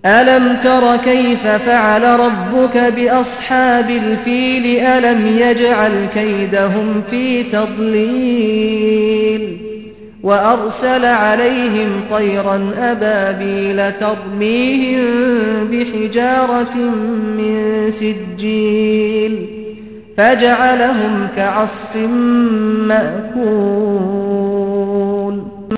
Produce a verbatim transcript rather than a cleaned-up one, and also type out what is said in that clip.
ألم تر كيف فعل ربك بأصحاب الفيل ألم يجعل كيدهم في تضليل وأرسل عليهم طيرا أبابيل ترميهم بحجارة من سجيل فجعلهم كعصف مأكول.